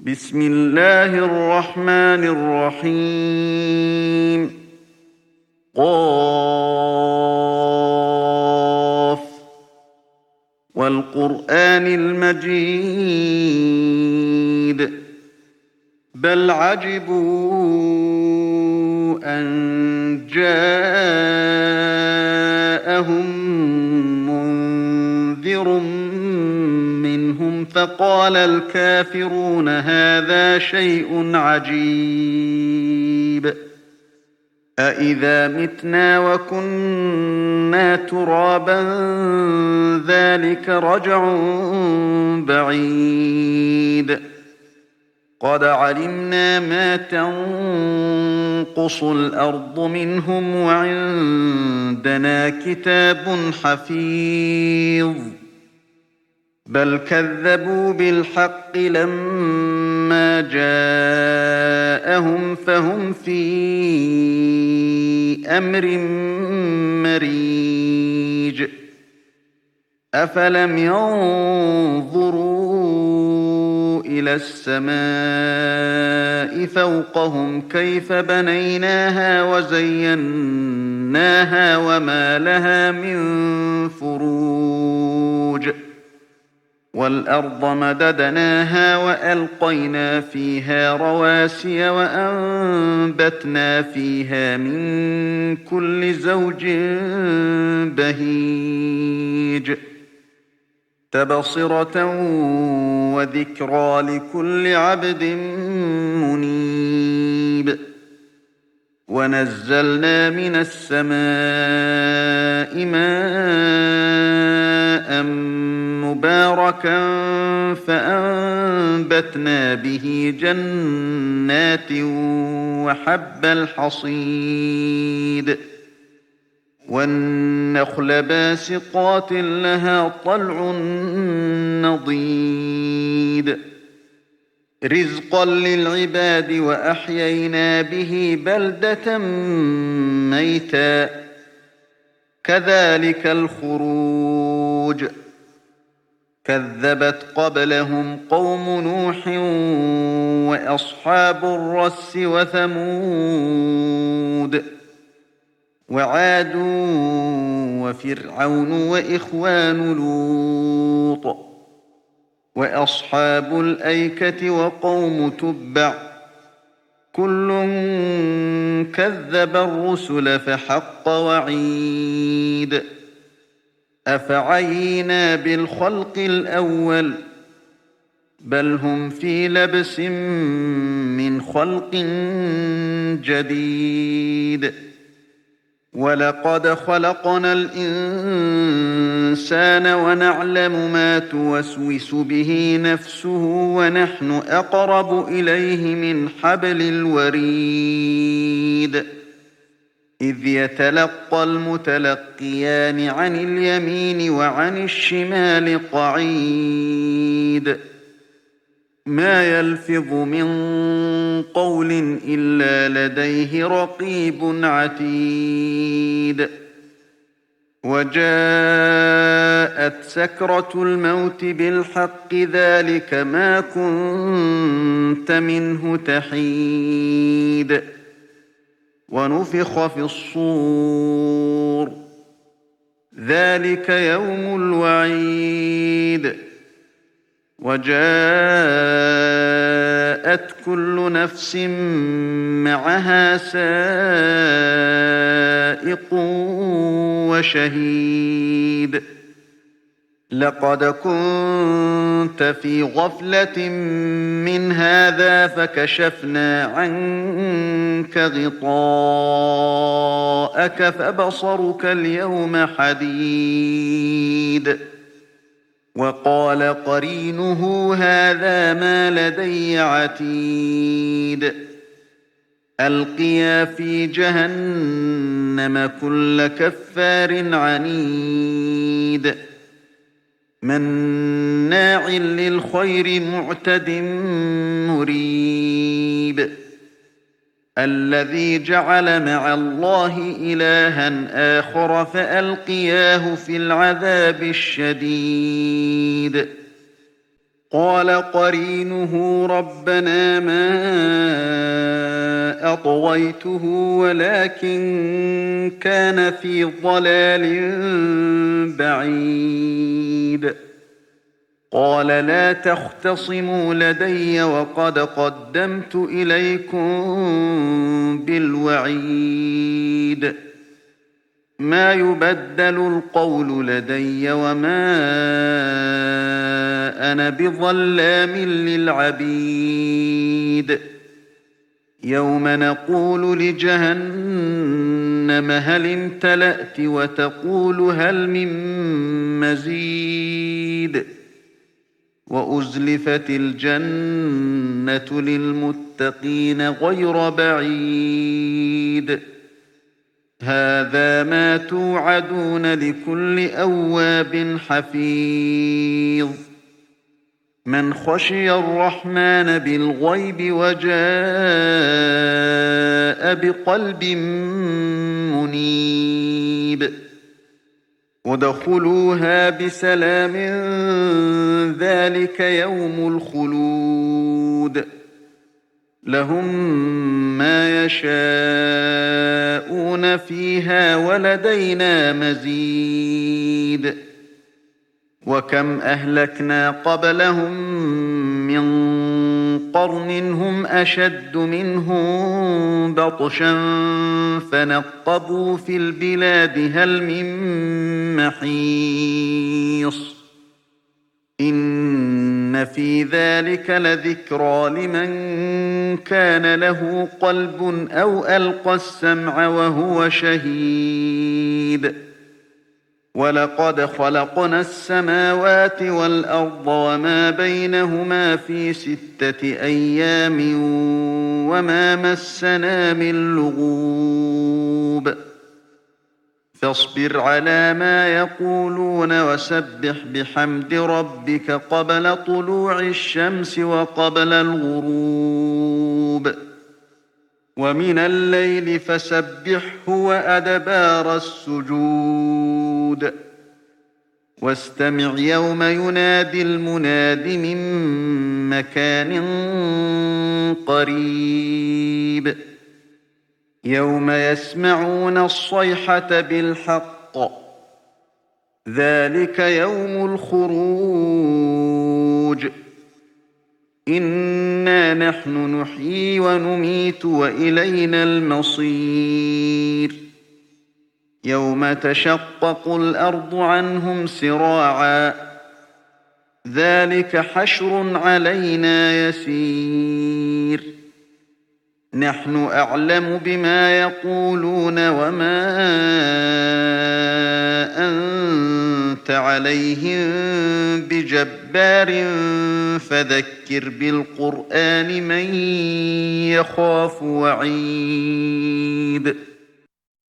بسم الله الرحمن الرحيم قاف والقرآن المجيد بل عجبوا أن جاءهم منذر منهم فقال الكافرون هذا شيء عجيب أإذا متنا وكنا ترابا ذلك رجع بعيد قد علمنا ما تنقص الأرض منهم وعندنا كتاب حفيظ بل كذبوا بالحق لما جاءهم فهم في أمر مريج أفلم ينظروا إلى السماء فوقهم كيف بنيناها وزيناها وما لها من فروج والأرض مددناها وألقينا فيها رواسي وأنبتنا فيها من كل زوج بهيج تبصرة وذكرى لكل عبد منيب ونزلنا من السماء ماء مباركا فأنبتنا به جنات وحب الحصيد والنخل باسقات لها طلع نضيد رزقا للعباد وأحيينا به بلدة ميتا كذلك الخروج كذبت قبلهم قوم نوح وأصحاب الرس وثمود وعاد وفرعون وإخوان لوط وأصحاب الأيكة وقوم تبع كل كذب الرسل فحق وعيد أفعينا بالخلق الأول بل هم في لبس من خلق جديد ولقد خلقنا الإنسان ونعلم ما توسوس به نفسه ونحن أقرب إليه من حبل الوريد إذ يتلقى المتلقيان عن اليمين وعن الشمال قعيد ما يلفظ من قول إلا لديه رقيب عتيد وجاءت سكرة الموت بالحق ذلك ما كنت منه تحيد ونفخ في الصور ذلك يوم الوعيد وجاءت كل نفس معها سائق وشهيد لقد كنت في غفلة من هذا فكشفنا عنك غطاءك فبصرك اليوم حديد وقال قرينه هذا ما لدي عتيد ألقيا في جهنم كل كفار عنيد مناع للخير معتد مريب الذي جعل مع الله إلها آخر فألقياه في العذاب الشديد قال قرينه ربنا ما أطغيته ولكن كان في ضلال بعيد. قال لا تختصموا لدي وقد قدمت إليكم بالوعيد. ما يبدل القول لدي وما أنا بظلام للعبيد. يوم نقول لجهنم هل امتلأت وتقول هل من مزيد. وأزلفت الجنة للمتقين غير بعيد. هذا ما توعدون لكل أواب حفيظ. من خشي الرحمن بالغيب وجاء بقلب منيب. ادخلوها بسلام ذلك يوم الخلود. لهم ما يشاءون فيها ولدينا مزيد. وكم أهلكنا قبلهم من قرن هم أشد منهم بطشا فنقبوا في البلاد هل من محيص. إن في ذلك لذكرى لمن كان له قلب أو ألقى السمع وهو شهيد. ولقد خلقنا السماوات والأرض وما بينهما في 6 أيام وما مسنا من لغوب. فاصبر على ما يقولون وسبح بحمد ربك قبل طلوع الشمس وقبل الغروب. ومن الليل فسبحه وأدبار السجود. واستمع يوم ينادي المناد من مكان قريب. يوم يسمعون الصيحة بالحق. ذلك يوم الخروج. إنا نحن نحيي ونميت وإلينا المصير. يوم تشقق الأرض عنهم سراعا. ذلك حشر علينا يسير. نحن أعلم بما يقولون وما أنت عليهم بجبار فذكر بالقرآن من يخاف وعيد.